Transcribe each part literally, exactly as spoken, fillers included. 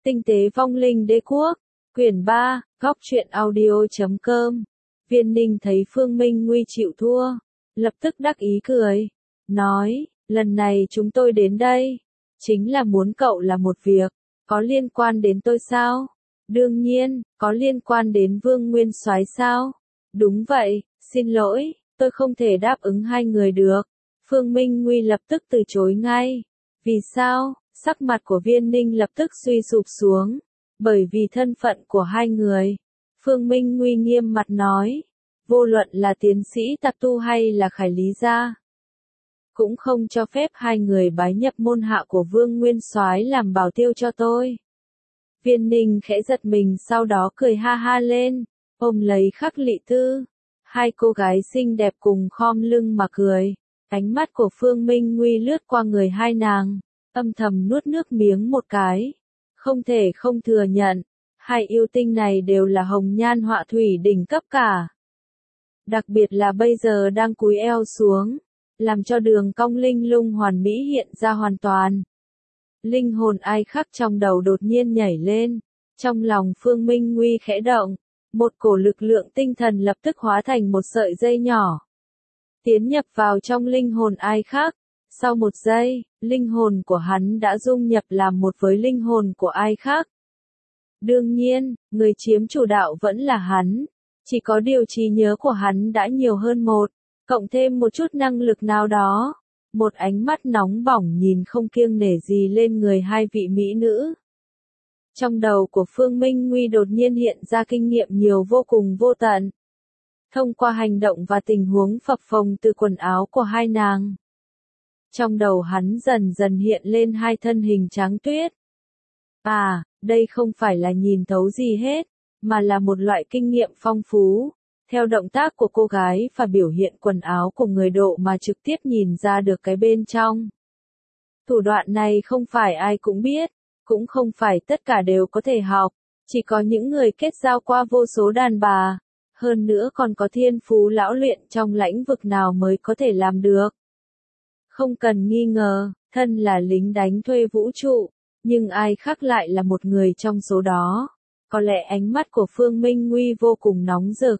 Tinh tế vong linh đế quốc, quyển ba, góc truyện audio.com. Viên Ninh thấy Phương Minh Nguy chịu thua, lập tức đắc ý cười, nói, lần này chúng tôi đến đây, chính là muốn cậu làm một việc, có liên quan đến tôi sao? Đương nhiên, có liên quan đến Vương Nguyên Soái sao? Đúng vậy, xin lỗi, tôi không thể đáp ứng hai người được. Phương Minh Nguy lập tức từ chối ngay. Vì sao? Sắc mặt của Viên Ninh lập tức suy sụp xuống, bởi vì thân phận của hai người. Phương Minh Nguy nghiêm mặt nói, vô luận là tiến sĩ Tạp Tu hay là Khải Lý gia, cũng không cho phép hai người bái nhập môn hạ của Vương Nguyên Soái làm bảo tiêu cho tôi. Viên Ninh khẽ giật mình, sau đó cười ha ha lên, ôm lấy Khắc Lị Tư. Hai cô gái xinh đẹp cùng khom lưng mà cười. Ánh mắt của Phương Minh Nguy lướt qua người hai nàng, âm thầm nuốt nước miếng một cái. Không thể không thừa nhận, hai yêu tinh này đều là hồng nhan họa thủy đỉnh cấp cả. Đặc biệt là bây giờ đang cúi eo xuống, làm cho đường cong linh lung hoàn mỹ hiện ra hoàn toàn. Linh hồn ai khắc trong đầu đột nhiên nhảy lên, trong lòng Phương Minh Nguy khẽ động, một cổ lực lượng tinh thần lập tức hóa thành một sợi dây nhỏ, tiến nhập vào trong linh hồn ai khác. Sau một giây, linh hồn của hắn đã dung nhập làm một với linh hồn của ai khác. Đương nhiên, người chiếm chủ đạo vẫn là hắn, chỉ có điều trí nhớ của hắn đã nhiều hơn một, cộng thêm một chút năng lực nào đó. Một ánh mắt nóng bỏng nhìn không kiêng nể gì lên người hai vị mỹ nữ. Trong đầu của Phương Minh Nguy đột nhiên hiện ra kinh nghiệm nhiều vô cùng vô tận. Thông qua hành động và tình huống phập phồng từ quần áo của hai nàng, trong đầu hắn dần dần hiện lên hai thân hình trắng tuyết. À, đây không phải là nhìn thấu gì hết, mà là một loại kinh nghiệm phong phú. Theo động tác của cô gái và biểu hiện quần áo của người độ mà trực tiếp nhìn ra được cái bên trong. Thủ đoạn này không phải ai cũng biết, cũng không phải tất cả đều có thể học, chỉ có những người kết giao qua vô số đàn bà, hơn nữa còn có thiên phú lão luyện trong lĩnh vực nào mới có thể làm được. Không cần nghi ngờ, thân là lính đánh thuê vũ trụ, nhưng ai khác lại là một người trong số đó. Có lẽ ánh mắt của Phương Minh Nguy vô cùng nóng rực.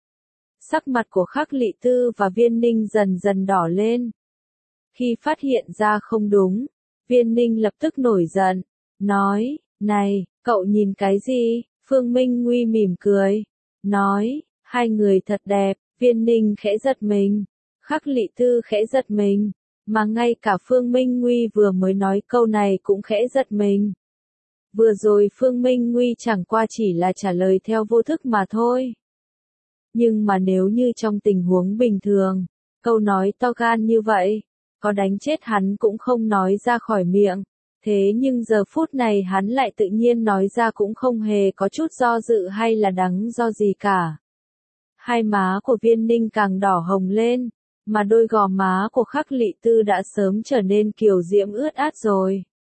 Sắc mặt của Khắc Lị Tư và Viên Ninh dần dần đỏ lên. Khi phát hiện ra không đúng, Viên Ninh lập tức nổi giận, nói, này, cậu nhìn cái gì? Phương Minh Nguy mỉm cười, nói, hai người thật đẹp. Viên Ninh khẽ giật mình, Khắc Lị Tư khẽ giật mình, mà ngay cả Phương Minh Nguy vừa mới nói câu này cũng khẽ giật mình. Vừa rồi Phương Minh Nguy chẳng qua chỉ là trả lời theo vô thức mà thôi. Nhưng mà nếu như trong tình huống bình thường, câu nói to gan như vậy, có đánh chết hắn cũng không nói ra khỏi miệng. Thế nhưng giờ phút này hắn lại tự nhiên nói ra cũng không hề có chút do dự hay là đắn do gì cả. Hai má của Viên Ninh càng đỏ hồng lên, mà đôi gò má của Khắc Lị Tư đã sớm trở nên kiều diễm ướt át rồi.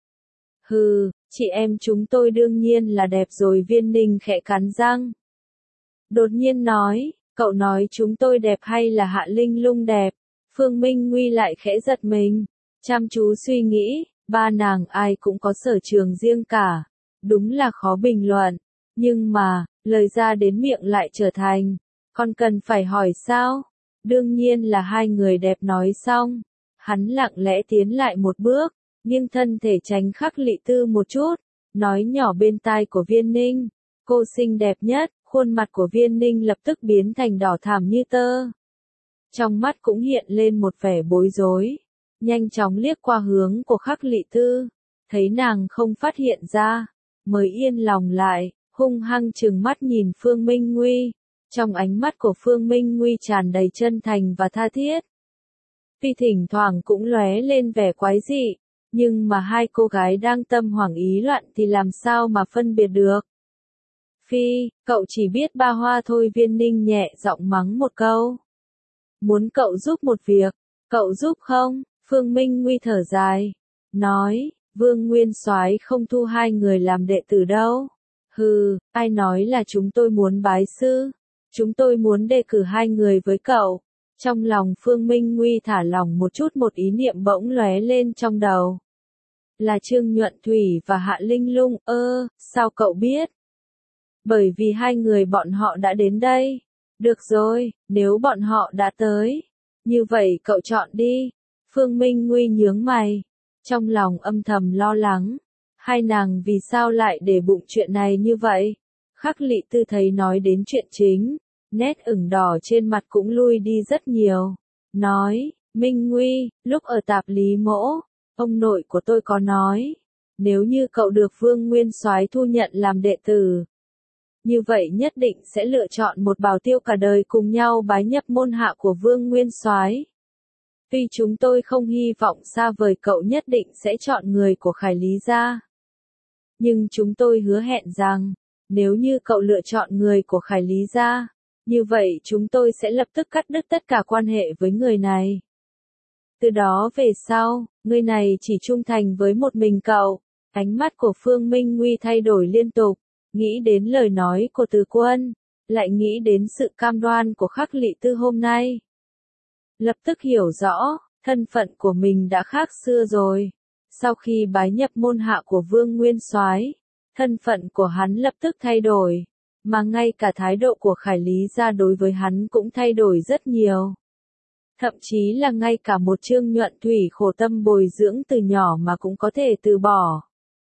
Hừ, chị em chúng tôi đương nhiên là đẹp rồi. Viên Ninh khẽ cắn răng. Đột nhiên nói, cậu nói chúng tôi đẹp hay là Hạ Linh Lung đẹp? Phương Minh Nguy lại khẽ giật mình, chăm chú suy nghĩ, ba nàng ai cũng có sở trường riêng cả, đúng là khó bình luận, nhưng mà, lời ra đến miệng lại trở thành, còn cần phải hỏi sao? Đương nhiên là hai người đẹp. Nói xong, hắn lặng lẽ tiến lại một bước, nghiêng thân thể tránh Khắc Lị Tư một chút, nói nhỏ bên tai của Viên Ninh, cô xinh đẹp nhất. Khuôn mặt của Viên Ninh lập tức biến thành đỏ thẳm như tơ. Trong mắt cũng hiện lên một vẻ bối rối, nhanh chóng liếc qua hướng của Khắc Lị Tư, thấy nàng không phát hiện ra, mới yên lòng lại, hung hăng trừng mắt nhìn Phương Minh Nguy. Trong ánh mắt của Phương Minh Nguy tràn đầy chân thành và tha thiết. Tuy thỉnh thoảng cũng lóe lên vẻ quái dị, nhưng mà hai cô gái đang tâm hoảng ý loạn thì làm sao mà phân biệt được. Phi, cậu chỉ biết ba hoa thôi. Viên Ninh nhẹ giọng mắng một câu. Muốn cậu giúp một việc, cậu giúp không? Phương Minh Nguy thở dài, nói, Vương Nguyên Soái không thu hai người làm đệ tử đâu. Hừ, ai nói là chúng tôi muốn bái sư? Chúng tôi muốn đề cử hai người với cậu. Trong lòng Phương Minh Nguy thả lỏng một chút, một ý niệm bỗng lóe lên trong đầu. Là Trương Nhuận Thủy và Hạ Linh Lung. Ơ, sao cậu biết? Bởi vì hai người bọn họ đã đến đây. Được rồi, nếu bọn họ đã tới, như vậy cậu chọn đi. Phương Minh Nguy nhướng mày, trong lòng âm thầm lo lắng. Hai nàng vì sao lại để bụng chuyện này như vậy? Khắc Lị Tư thấy nói đến chuyện chính, nét ửng đỏ trên mặt cũng lui đi rất nhiều. Nói, Minh Nguy, lúc ở tạp Lý Mỗ, ông nội của tôi có nói, nếu như cậu được Vương Nguyên Soái thu nhận làm đệ tử, như vậy nhất định sẽ lựa chọn một bảo tiêu cả đời cùng nhau bái nhập môn hạ của Vương Nguyên Soái. Tuy chúng tôi không hy vọng xa vời cậu nhất định sẽ chọn người của Khải Lý gia, nhưng chúng tôi hứa hẹn rằng, nếu như cậu lựa chọn người của Khải Lý gia, như vậy chúng tôi sẽ lập tức cắt đứt tất cả quan hệ với người này. Từ đó về sau, người này chỉ trung thành với một mình cậu. Ánh mắt của Phương Minh Nguy thay đổi liên tục, nghĩ đến lời nói của Từ Quân, lại nghĩ đến sự cam đoan của Khắc Lị Tư hôm nay. Lập tức hiểu rõ, thân phận của mình đã khác xưa rồi. Sau khi bái nhập môn hạ của Vương Nguyên Soái, thân phận của hắn lập tức thay đổi, mà ngay cả thái độ của Khải Lý gia đối với hắn cũng thay đổi rất nhiều. Thậm chí là ngay cả một Trương Nhuận Thủy khổ tâm bồi dưỡng từ nhỏ mà cũng có thể từ bỏ.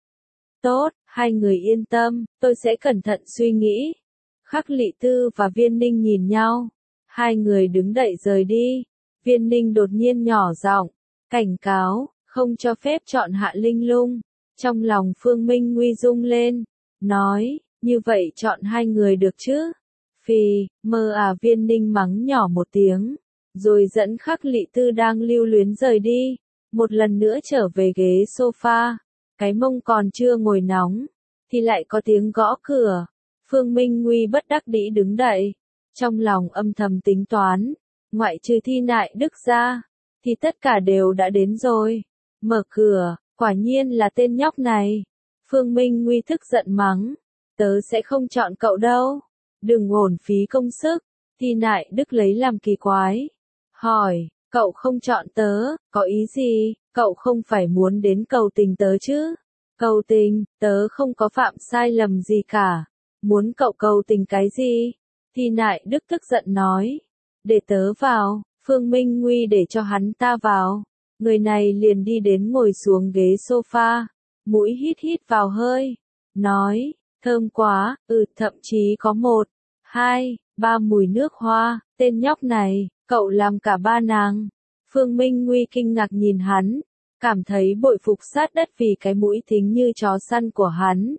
Tốt, hai người yên tâm, tôi sẽ cẩn thận suy nghĩ. Khắc Lị Tư và Viên Ninh nhìn nhau, hai người đứng dậy rời đi. Viên Ninh đột nhiên nhỏ giọng, cảnh cáo, không cho phép chọn Hạ Linh Lung. Trong lòng Phương Minh Nguy rung lên, nói, như vậy chọn hai người được chứ? Phì, mơ à. Viên Ninh mắng nhỏ một tiếng, rồi dẫn Khắc Lị Tư đang lưu luyến rời đi, một lần nữa trở về ghế sofa. Cái mông còn chưa ngồi nóng, thì lại có tiếng gõ cửa. Phương Minh Nguy bất đắc dĩ đứng dậy, trong lòng âm thầm tính toán, ngoại trừ Thi Nại Đức ra, thì tất cả đều đã đến rồi. Mở cửa, quả nhiên là tên nhóc này. Phương Minh Nguy tức giận mắng, tớ sẽ không chọn cậu đâu, đừng uổng phí công sức. Thi Nại Đức lấy làm kỳ quái, hỏi, cậu không chọn tớ, có ý gì? Cậu không phải muốn đến cầu tình tớ chứ? Cầu tình, tớ không có phạm sai lầm gì cả. Muốn cậu cầu tình cái gì? Thi Nại Đức tức giận nói. Để tớ vào. Phương Minh Nguy để cho hắn ta vào. Người này liền đi đến ngồi xuống ghế sofa. Mũi hít hít vào hơi. Nói, thơm quá, ừ thậm chí có một, hai, ba mùi nước hoa. Tên nhóc này, cậu làm cả ba nàng. Phương Minh Nguy kinh ngạc nhìn hắn, cảm thấy bội phục sát đất vì cái mũi thính như chó săn của hắn.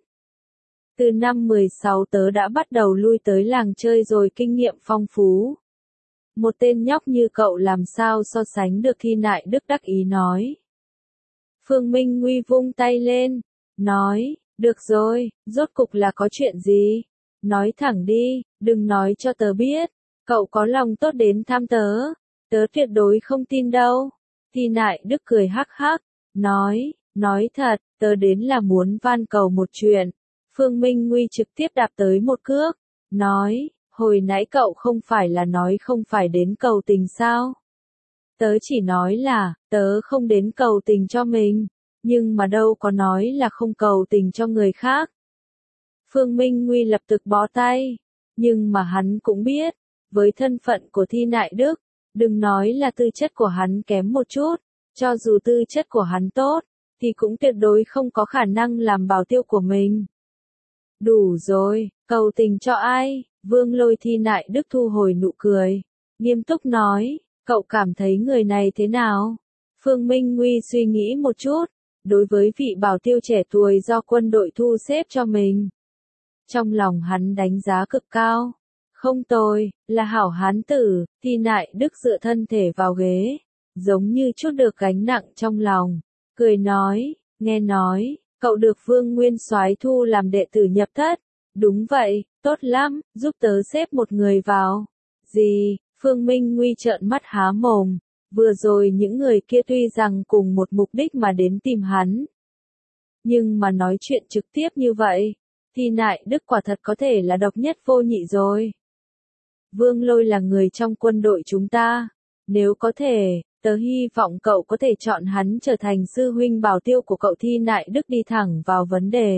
Từ năm mười sáu tớ đã bắt đầu lui tới làng chơi rồi, kinh nghiệm phong phú. Một tên nhóc như cậu làm sao so sánh được? Thi Nại Đức đắc ý nói. Phương Minh Nguy vung tay lên, nói, được rồi, rốt cục là có chuyện gì? Nói thẳng đi, đừng nói cho tớ biết, cậu có lòng tốt đến thăm tớ. Tớ tuyệt đối không tin đâu. Thi Nại Đức cười hắc hắc, nói, nói thật, tớ đến là muốn van cầu một chuyện. Phương Minh Nguy trực tiếp đạp tới một cước, nói, hồi nãy cậu không phải là nói không phải đến cầu tình sao? Tớ chỉ nói là, tớ không đến cầu tình cho mình, nhưng mà đâu có nói là không cầu tình cho người khác. Phương Minh Nguy lập tức bó tay, nhưng mà hắn cũng biết, với thân phận của Thi Nại Đức, đừng nói là tư chất của hắn kém một chút, cho dù tư chất của hắn tốt, thì cũng tuyệt đối không có khả năng làm bảo tiêu của mình. Đủ rồi, cầu tình cho ai? Vương Lôi. Thi Nại Đức thu hồi nụ cười, nghiêm túc nói, cậu cảm thấy người này thế nào? Phương Minh Nguy suy nghĩ một chút, đối với vị bảo tiêu trẻ tuổi do quân đội thu xếp cho mình, trong lòng hắn đánh giá cực cao. Không tồi, là hảo hán tử. Thi Nại Đức dựa thân thể vào ghế, giống như chút được gánh nặng trong lòng, cười nói, nghe nói, cậu được Vương Nguyên Soái thu làm đệ tử nhập thất. Đúng vậy, tốt lắm, giúp tớ xếp một người vào. Gì? Phương Minh Nguy trợn mắt há mồm, vừa rồi những người kia tuy rằng cùng một mục đích mà đến tìm hắn, nhưng mà nói chuyện trực tiếp như vậy, Thi Nại Đức quả thật có thể là độc nhất vô nhị rồi. Vương Lôi là người trong quân đội chúng ta, nếu có thể, Tớ hy vọng cậu có thể chọn hắn trở thành sư huynh bảo tiêu của cậu. Thi Nại Đức đi thẳng vào vấn đề.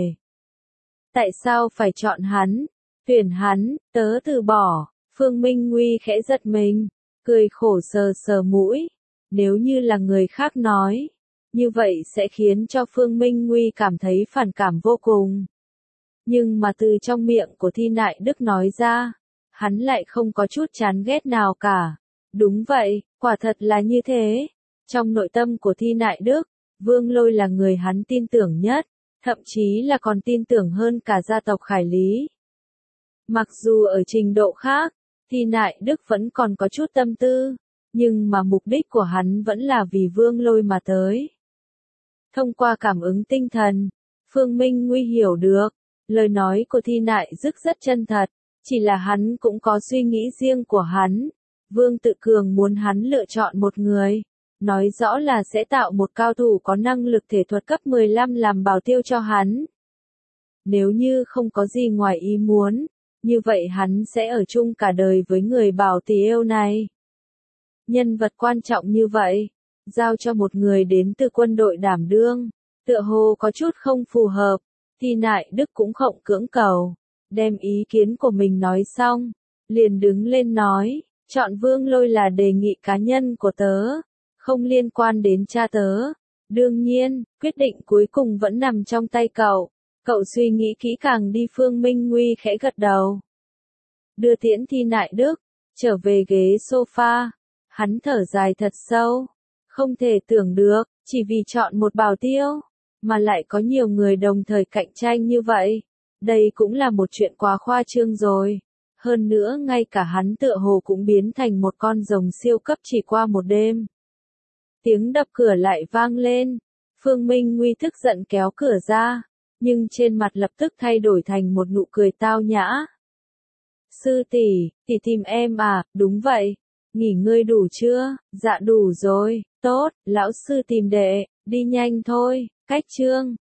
Tại sao phải chọn hắn? Tuyển hắn, tớ từ bỏ. Phương Minh Nguy khẽ giật mình, cười khổ sờ sờ mũi. Nếu như là người khác nói, như vậy sẽ khiến cho Phương Minh Nguy cảm thấy phản cảm vô cùng. Nhưng mà từ trong miệng của Thi Nại Đức nói ra, hắn lại không có chút chán ghét nào cả. Đúng vậy, quả thật là như thế. Trong nội tâm của Thi Nại Đức, Vương Lôi là người hắn tin tưởng nhất, thậm chí là còn tin tưởng hơn cả gia tộc Khải Lý. Mặc dù ở trình độ khác, Thi Nại Đức vẫn còn có chút tâm tư, nhưng mà mục đích của hắn vẫn là vì Vương Lôi mà tới. Thông qua cảm ứng tinh thần, Phương Minh Nguy hiểu được, lời nói của Thi Nại Đức rất chân thật, chỉ là hắn cũng có suy nghĩ riêng của hắn. Vương Tự Cường muốn hắn lựa chọn một người, nói rõ là sẽ tạo một cao thủ có năng lực thể thuật cấp mười lăm làm bảo tiêu cho hắn. Nếu như không có gì ngoài ý muốn, như vậy hắn sẽ ở chung cả đời với người bảo tiêu này. Nhân vật quan trọng như vậy, giao cho một người đến từ quân đội đảm đương, tựa hồ có chút không phù hợp. Thi Nại Đức cũng không cưỡng cầu, đem ý kiến của mình nói xong, liền đứng lên nói, chọn Vương Lôi là đề nghị cá nhân của tớ, không liên quan đến cha tớ. Đương nhiên, quyết định cuối cùng vẫn nằm trong tay cậu. Cậu suy nghĩ kỹ càng đi. Phương Minh Nguy khẽ gật đầu. Đưa tiễn Thi Nại Đức, trở về ghế sofa. Hắn thở dài thật sâu. Không thể tưởng được, chỉ vì chọn một bảo tiêu, mà lại có nhiều người đồng thời cạnh tranh như vậy. Đây cũng là một chuyện quá khoa trương rồi. Hơn nữa ngay cả hắn tựa hồ cũng biến thành một con rồng siêu cấp chỉ qua một đêm. Tiếng đập cửa lại vang lên. Phương Minh Nguy tức giận kéo cửa ra, nhưng trên mặt lập tức thay đổi thành một nụ cười tao nhã. Sư tỷ, tỷ tìm em à? Đúng vậy. Nghỉ ngơi đủ chưa? Dạ đủ rồi. Tốt, lão sư tìm đệ, đi nhanh thôi. Cách chương